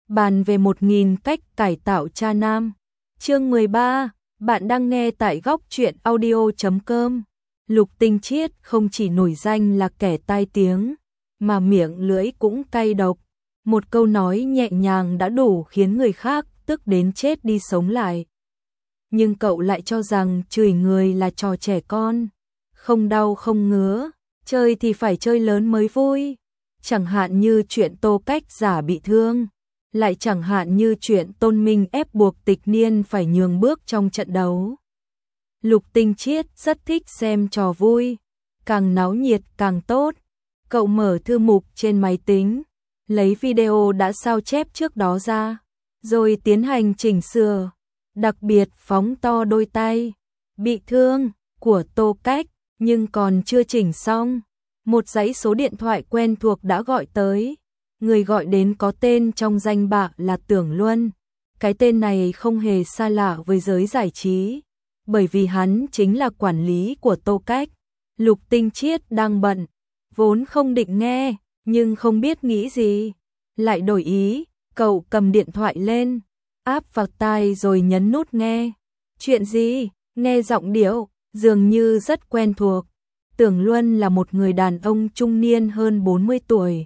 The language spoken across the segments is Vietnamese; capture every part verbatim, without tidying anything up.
bàn về một nghìn cách cải tạo cha nam. Chương mười ba, bạn đang nghe tại góc truyện audio chấm com. Lục Tinh Chiết không chỉ nổi danh là kẻ tai tiếng, mà miệng lưỡi cũng cay độc. Một câu nói nhẹ nhàng đã đủ khiến người khác tức đến chết đi sống lại. Nhưng cậu lại cho rằng chửi người là trò trẻ con, không đau không ngứa, chơi thì phải chơi lớn mới vui. Chẳng hạn như chuyện Tô Cách giả bị thương, lại chẳng hạn như chuyện Tôn Minh ép buộc Tịch Niên phải nhường bước trong trận đấu. Lục Tinh Chiết rất thích xem trò vui, càng náo nhiệt càng tốt. Cậu mở thư mục trên máy tính, lấy video đã sao chép trước đó ra, rồi tiến hành chỉnh sửa, đặc biệt phóng to đôi tay bị thương của Tô Cách, nhưng còn chưa chỉnh xong, một dãy số điện thoại quen thuộc đã gọi tới. Người gọi đến có tên trong danh bạ là Tưởng Luân. Cái tên này không hề xa lạ với giới giải trí, bởi vì hắn chính là quản lý của Tô Cách. Lục Tinh Chiết đang bận, vốn không định nghe, nhưng không biết nghĩ gì, lại đổi ý. Cậu cầm điện thoại lên, áp vào tai rồi nhấn nút nghe. Chuyện gì? Nghe giọng điệu dường như rất quen thuộc. Tưởng Luân là một người đàn ông trung niên hơn bốn mươi tuổi.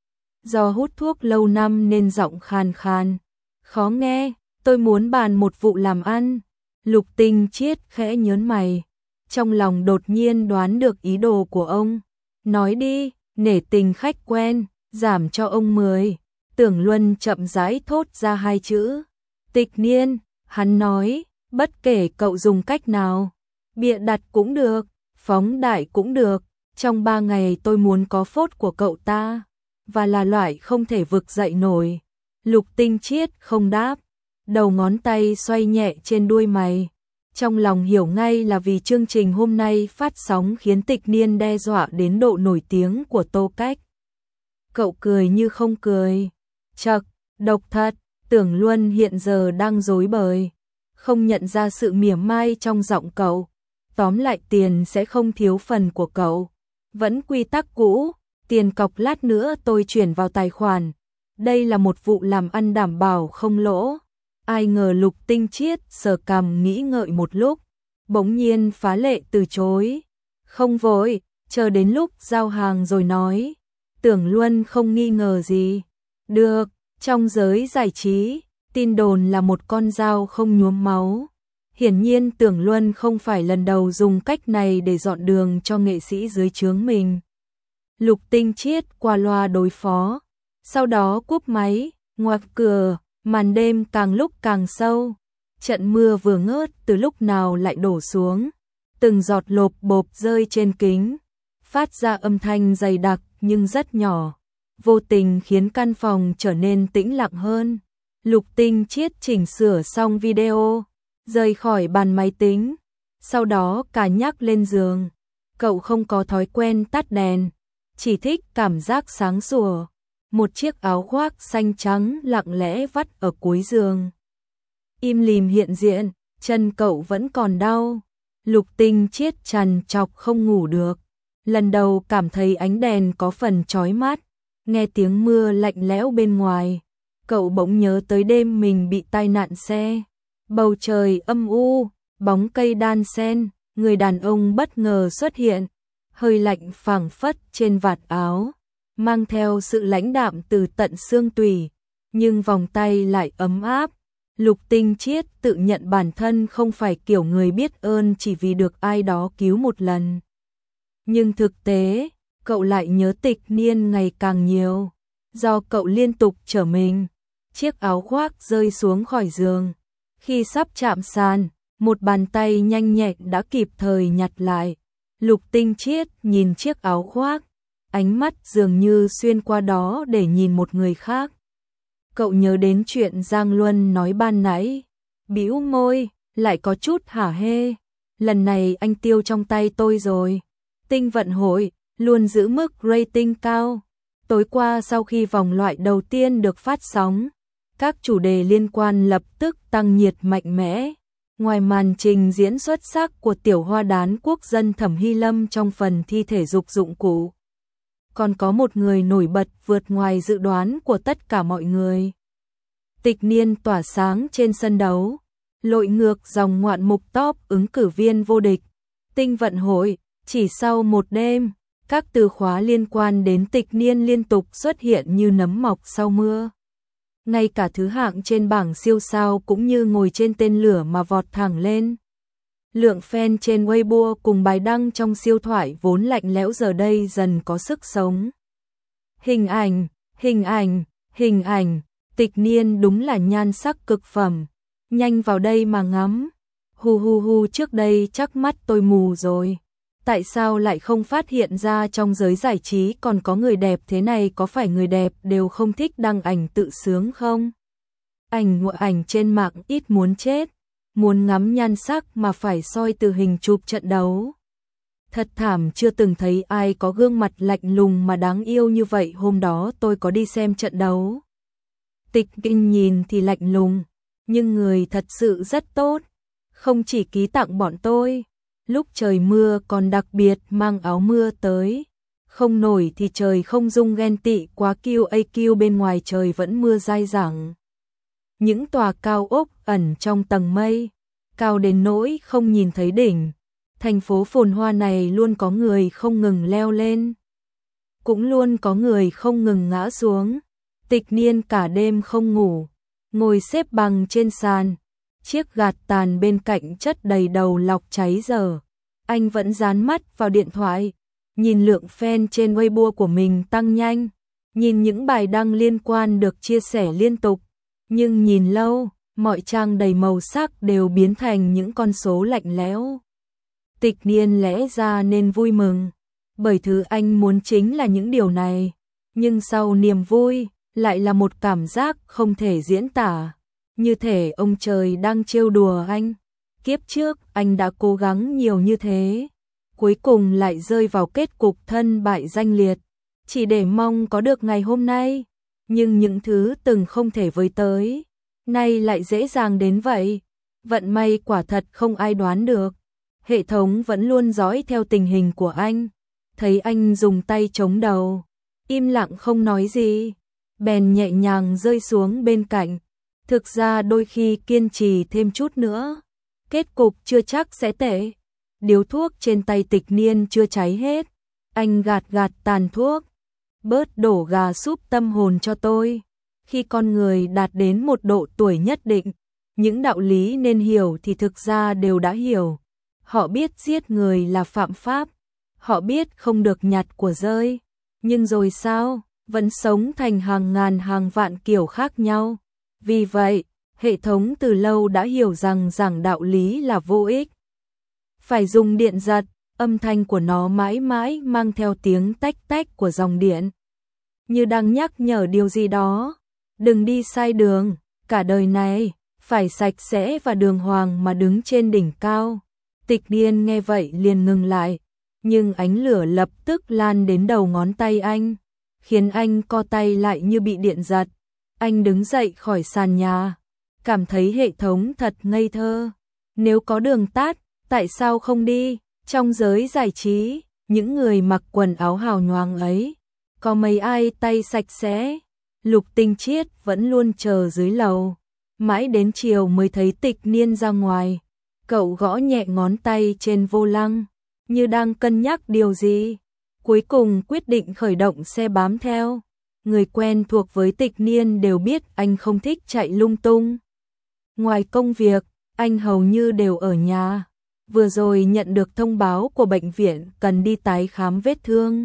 Do hút thuốc lâu năm nên giọng khàn khàn, khó nghe. Tôi muốn bàn một vụ làm ăn. Lục Tinh Chiết khẽ nhớn mày, trong lòng đột nhiên đoán được ý đồ của ông. Nói đi, nể tình khách quen, giảm cho ông mười. Tưởng Luân chậm rãi thốt ra hai chữ. Tịch Niên. Hắn nói, bất kể cậu dùng cách nào, bịa đặt cũng được, phóng đại cũng được, trong ba ngày tôi muốn có phốt của cậu ta, và là loại không thể vực dậy nổi. Lục Tinh Chiết không đáp, đầu ngón tay xoay nhẹ trên đuôi mày. Trong lòng hiểu ngay là vì chương trình hôm nay phát sóng khiến Tịch Niên đe dọa đến độ nổi tiếng của Tô Cách. Cậu cười như không cười. Chậc, độc thật. Tưởng Luân hiện giờ đang rối bời, không nhận ra sự mỉa mai trong giọng cậu. Tóm lại tiền sẽ không thiếu phần của cậu. Vẫn quy tắc cũ, tiền cọc lát nữa tôi chuyển vào tài khoản. Đây là một vụ làm ăn đảm bảo không lỗ. Ai ngờ Lục Tinh Chiết sờ cằm nghĩ ngợi một lúc, bỗng nhiên phá lệ từ chối. Không vội, chờ đến lúc giao hàng rồi nói. Tưởng Luân không nghi ngờ gì. Được, trong giới giải trí, tin đồn là một con dao không nhuốm máu. Hiển nhiên Tưởng Luân không phải lần đầu dùng cách này để dọn đường cho nghệ sĩ dưới trướng mình. Lục Tinh Chiết qua loa đối phó, sau đó cúp máy. Ngoặc cửa, màn đêm càng lúc càng sâu. Trận mưa vừa ngớt từ lúc nào lại đổ xuống, từng giọt lộp bộp rơi trên kính, phát ra âm thanh dày đặc nhưng rất nhỏ, vô tình khiến căn phòng trở nên tĩnh lặng hơn. Lục Tinh Chiết chỉnh sửa xong video, rời khỏi bàn máy tính, sau đó cả nhắc lên giường. Cậu không có thói quen tắt đèn, chỉ thích cảm giác sáng sủa. Một chiếc áo khoác xanh trắng lặng lẽ vắt ở cuối giường, im lìm hiện diện. Chân cậu vẫn còn đau. Lục Tinh Chiết trằn trọc không ngủ được. Lần đầu cảm thấy ánh đèn có phần chói mắt, nghe tiếng mưa lạnh lẽo bên ngoài, cậu bỗng nhớ tới đêm mình bị tai nạn xe. Bầu trời âm u, bóng cây đan xen, người đàn ông bất ngờ xuất hiện, hơi lạnh phảng phất trên vạt áo, mang theo sự lãnh đạm từ tận xương tủy, nhưng vòng tay lại ấm áp. Lục Tinh Chiết tự nhận bản thân không phải kiểu người biết ơn chỉ vì được ai đó cứu một lần. Nhưng thực tế, cậu lại nhớ Tịch Niên ngày càng nhiều. Do cậu liên tục trở mình, chiếc áo khoác rơi xuống khỏi giường. Khi sắp chạm sàn, một bàn tay nhanh nhẹn đã kịp thời nhặt lại. Lục Tinh Chiết nhìn chiếc áo khoác, ánh mắt dường như xuyên qua đó để nhìn một người khác. Cậu nhớ đến chuyện Giang Luân nói ban nãy, bĩu môi, lại có chút hả hê. Lần này anh tiêu trong tay tôi rồi. Tinh vận hội luôn giữ mức rating cao. Tối qua sau khi vòng loại đầu tiên được phát sóng, các chủ đề liên quan lập tức tăng nhiệt mạnh mẽ. Ngoài màn trình diễn xuất sắc của tiểu hoa đán quốc dân Thẩm Hy Lâm trong phần thi thể dục dụng cụ, còn có một người nổi bật vượt ngoài dự đoán của tất cả mọi người. Tịch Niên tỏa sáng trên sân đấu, lội ngược dòng ngoạn mục top ứng cử viên vô địch, tinh vận hội, chỉ sau một đêm, các từ khóa liên quan đến Tịch Niên liên tục xuất hiện như nấm mọc sau mưa. Ngay cả thứ hạng trên bảng siêu sao cũng như ngồi trên tên lửa mà vọt thẳng lên. Lượng fan trên Weibo cùng bài đăng trong siêu thoại vốn lạnh lẽo giờ đây dần có sức sống. Hình ảnh, hình ảnh, hình ảnh, Tịch Niên đúng là nhan sắc cực phẩm. Nhanh vào đây mà ngắm. Hu hu hu, trước đây chắc mắt tôi mù rồi. Tại sao lại không phát hiện ra trong giới giải trí còn có người đẹp thế này? Có phải người đẹp đều không thích đăng ảnh tự sướng không? Ảnh ngụa ảnh trên mạng ít muốn chết. Muốn ngắm nhan sắc mà phải soi từ hình chụp trận đấu. Thật thảm, chưa từng thấy ai có gương mặt lạnh lùng mà đáng yêu như vậy. Hôm đó tôi có đi xem trận đấu. Tịch Kinh nhìn thì lạnh lùng, nhưng người thật sự rất tốt. Không chỉ ký tặng bọn tôi, lúc trời mưa còn đặc biệt mang áo mưa tới. Không nổi thì trời không dung ghen tị quá, kiu a kiu bên ngoài trời vẫn mưa dai dẳng. Những tòa cao ốc ẩn trong tầng mây, cao đến nỗi không nhìn thấy đỉnh. Thành phố phồn hoa này luôn có người không ngừng leo lên, cũng luôn có người không ngừng ngã xuống. Tịch Niên cả đêm không ngủ, ngồi xếp bằng trên sàn, chiếc gạt tàn bên cạnh chất đầy đầu lọc cháy giờ. Anh vẫn dán mắt vào điện thoại, nhìn lượng fan trên Weibo của mình tăng nhanh, nhìn những bài đăng liên quan được chia sẻ liên tục. Nhưng nhìn lâu, mọi trang đầy màu sắc đều biến thành những con số lạnh lẽo. Tịch Niên lẽ ra nên vui mừng, bởi thứ anh muốn chính là những điều này. Nhưng sau niềm vui, lại là một cảm giác không thể diễn tả. Như thể ông trời đang trêu đùa anh. Kiếp trước anh đã cố gắng nhiều như thế, cuối cùng lại rơi vào kết cục thân bại danh liệt, chỉ để mong có được ngày hôm nay. Nhưng những thứ từng không thể với tới, nay lại dễ dàng đến vậy. Vận may quả thật không ai đoán được. Hệ thống vẫn luôn dõi theo tình hình của anh, thấy anh dùng tay chống đầu, im lặng không nói gì, bèn nhẹ nhàng rơi xuống bên cạnh. Thực ra đôi khi kiên trì thêm chút nữa, kết cục chưa chắc sẽ tệ. Điếu thuốc trên tay Tịch Niên chưa cháy hết, anh gạt gạt tàn thuốc. Bớt đổ gà súp tâm hồn cho tôi. Khi con người đạt đến một độ tuổi nhất định, những đạo lý nên hiểu thì thực ra đều đã hiểu. Họ biết giết người là phạm pháp, họ biết không được nhặt của rơi, nhưng rồi sao, vẫn sống thành hàng ngàn hàng vạn kiểu khác nhau. Vì vậy, hệ thống từ lâu đã hiểu rằng giảng đạo lý là vô ích. Phải dùng điện giật, âm thanh của nó mãi mãi mang theo tiếng tách tách của dòng điện, như đang nhắc nhở điều gì đó. Đừng đi sai đường, cả đời này, phải sạch sẽ và đường hoàng mà đứng trên đỉnh cao. Tịch Niên nghe vậy liền ngừng lại, nhưng ánh lửa lập tức lan đến đầu ngón tay anh, khiến anh co tay lại như bị điện giật. Anh đứng dậy khỏi sàn nhà, cảm thấy hệ thống thật ngây thơ. Nếu có đường tắt, tại sao không đi? Trong giới giải trí, những người mặc quần áo hào nhoáng ấy, có mấy ai tay sạch sẽ? Lục Tinh Chiết vẫn luôn chờ dưới lầu, mãi đến chiều mới thấy Tịch Niên ra ngoài. Cậu gõ nhẹ ngón tay trên vô lăng, như đang cân nhắc điều gì. Cuối cùng quyết định khởi động xe bám theo. Người quen thuộc với Tịch Niên đều biết anh không thích chạy lung tung. Ngoài công việc, anh hầu như đều ở nhà. Vừa rồi nhận được thông báo của bệnh viện cần đi tái khám vết thương,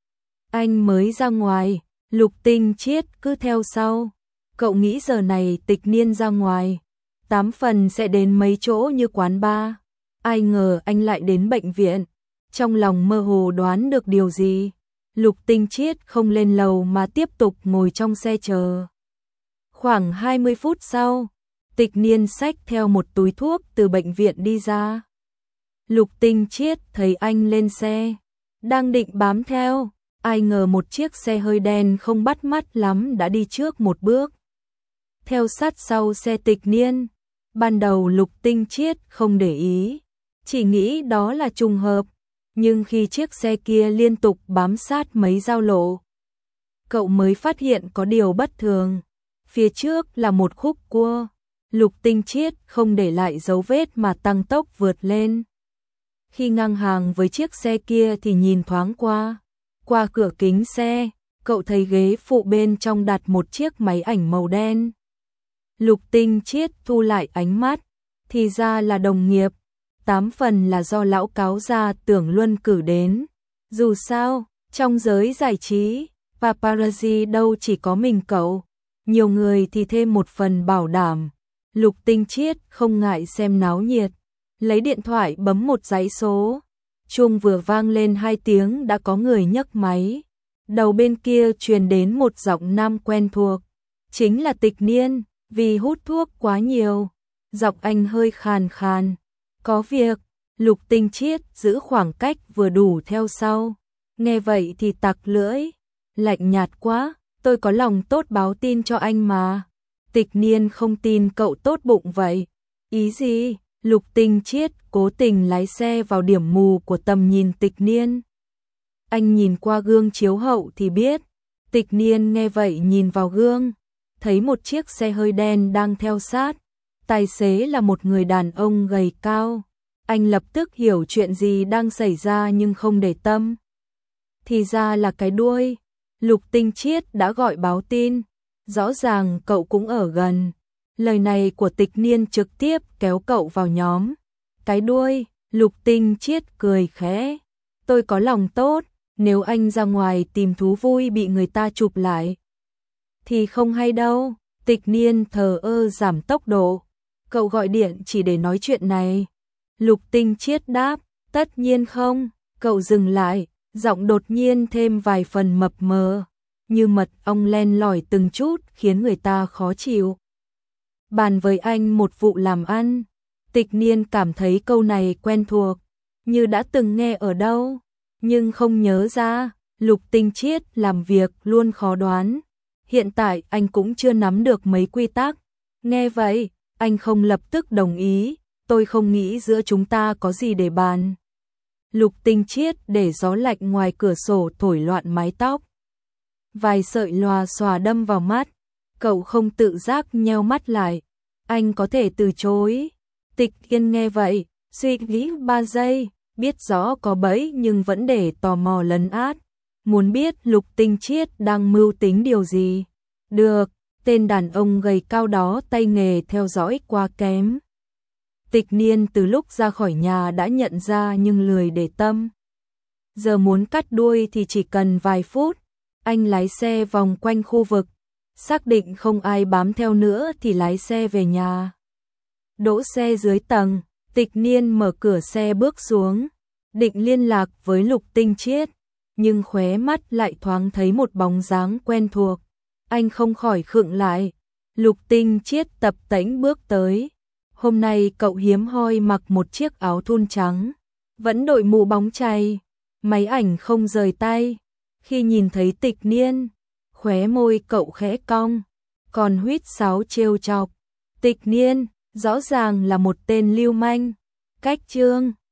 anh mới ra ngoài. Lục Tinh Chiết cứ theo sau. Cậu nghĩ giờ này Tịch Niên ra ngoài, tám phần sẽ đến mấy chỗ như quán bar. Ai ngờ anh lại đến bệnh viện. Trong lòng mơ hồ đoán được điều gì, Lục Tinh Chiết không lên lầu mà tiếp tục ngồi trong xe chờ. Khoảng hai mươi phút sau, Tịch Niên xách theo một túi thuốc từ bệnh viện đi ra. Lục Tinh Chiết thấy anh lên xe, đang định bám theo, ai ngờ một chiếc xe hơi đen không bắt mắt lắm đã đi trước một bước, theo sát sau xe Tịch Niên. Ban đầu Lục Tinh Chiết không để ý, chỉ nghĩ đó là trùng hợp, nhưng khi chiếc xe kia liên tục bám sát mấy giao lộ, cậu mới phát hiện có điều bất thường. phía trước là một khúc cua. Lục Tinh Chiết không để lại dấu vết mà tăng tốc vượt lên. Khi ngang hàng với chiếc xe kia thì nhìn thoáng qua. Qua cửa kính xe, cậu thấy ghế phụ bên trong đặt một chiếc máy ảnh màu đen. Lục Tinh Chiết thu lại ánh mắt, thì ra là đồng nghiệp, tám phần là do lão cáo gia Tưởng Luân cử đến. Dù sao, trong giới giải trí, paparazzi đâu chỉ có mình cậu, nhiều người thì thêm một phần bảo đảm. Lục Tinh Chiết không ngại xem náo nhiệt, lấy điện thoại bấm một dãy số. Chuông vừa vang lên hai tiếng đã có người nhấc máy. Đầu bên kia truyền đến một giọng nam quen thuộc, chính là Tịch Niên. Vì hút thuốc quá nhiều, giọng anh hơi khàn khàn. Có việc. Lục Tinh Chiết giữ khoảng cách vừa đủ theo sau. Nghe vậy thì tặc lưỡi, lạnh nhạt quá, tôi có lòng tốt báo tin cho anh mà. Tịch Niên không tin cậu tốt bụng vậy. Ý gì? Lục Tinh Chiết cố tình lái xe vào điểm mù của tầm nhìn Tịch Niên. Anh nhìn qua gương chiếu hậu thì biết. Tịch Niên nghe vậy nhìn vào gương, thấy một chiếc xe hơi đen đang theo sát. Tài xế là một người đàn ông gầy cao. Anh lập tức hiểu chuyện gì đang xảy ra nhưng không để tâm. Thì ra là cái đuôi. Lục Tinh Chiết đã gọi báo tin. Rõ ràng cậu cũng ở gần. Lời này của Tịch Niên trực tiếp kéo cậu vào nhóm. Cái đuôi. Lục Tinh Chiết cười khẽ. Tôi có lòng tốt. Nếu anh ra ngoài tìm thú vui bị người ta chụp lại thì không hay đâu. Tịch Niên thờ ơ giảm tốc độ. Cậu gọi điện chỉ để nói chuyện này. Lục Tinh Chiết đáp, tất nhiên không. Cậu dừng lại, giọng đột nhiên thêm vài phần mập mờ, như mật ong len lỏi từng chút khiến người ta khó chịu. Bàn với anh một vụ làm ăn. Tịch Niên cảm thấy câu này quen thuộc, như đã từng nghe ở đâu, nhưng không nhớ ra. Lục Tinh Chiết làm việc luôn khó đoán. Hiện tại anh cũng chưa nắm được mấy quy tắc. Nghe vậy, anh không lập tức đồng ý. Tôi không nghĩ giữa chúng ta có gì để bàn. Lục Tinh Chiết để gió lạnh ngoài cửa sổ thổi loạn mái tóc. Vài sợi lòa xòa đâm vào mắt. Cậu không tự giác nheo mắt lại. Anh có thể từ chối. Tịch Yên nghe vậy, suy nghĩ ba giây, biết rõ có bẫy nhưng vẫn để tò mò lấn át. Muốn biết Lục Tinh Chiết đang mưu tính điều gì. Được, tên đàn ông gầy cao đó tay nghề theo dõi quá kém. Tịch Niên từ lúc ra khỏi nhà đã nhận ra nhưng lười để tâm. Giờ muốn cắt đuôi thì chỉ cần vài phút. Anh lái xe vòng quanh khu vực, xác định không ai bám theo nữa thì lái xe về nhà. Đỗ xe dưới tầng, Tịch Niên mở cửa xe bước xuống, định liên lạc với Lục Tinh Chiết, nhưng khóe mắt lại thoáng thấy một bóng dáng quen thuộc. Anh không khỏi khựng lại. Lục Tinh Chiết tập tễnh bước tới. Hôm nay cậu hiếm hoi mặc một chiếc áo thun trắng, vẫn đội mũ bóng chày, máy ảnh không rời tay. Khi nhìn thấy Tịch Niên, khóe môi cậu khẽ cong, còn huýt sáo trêu chọc. Tịch Niên, rõ ràng là một tên lưu manh. Cách chương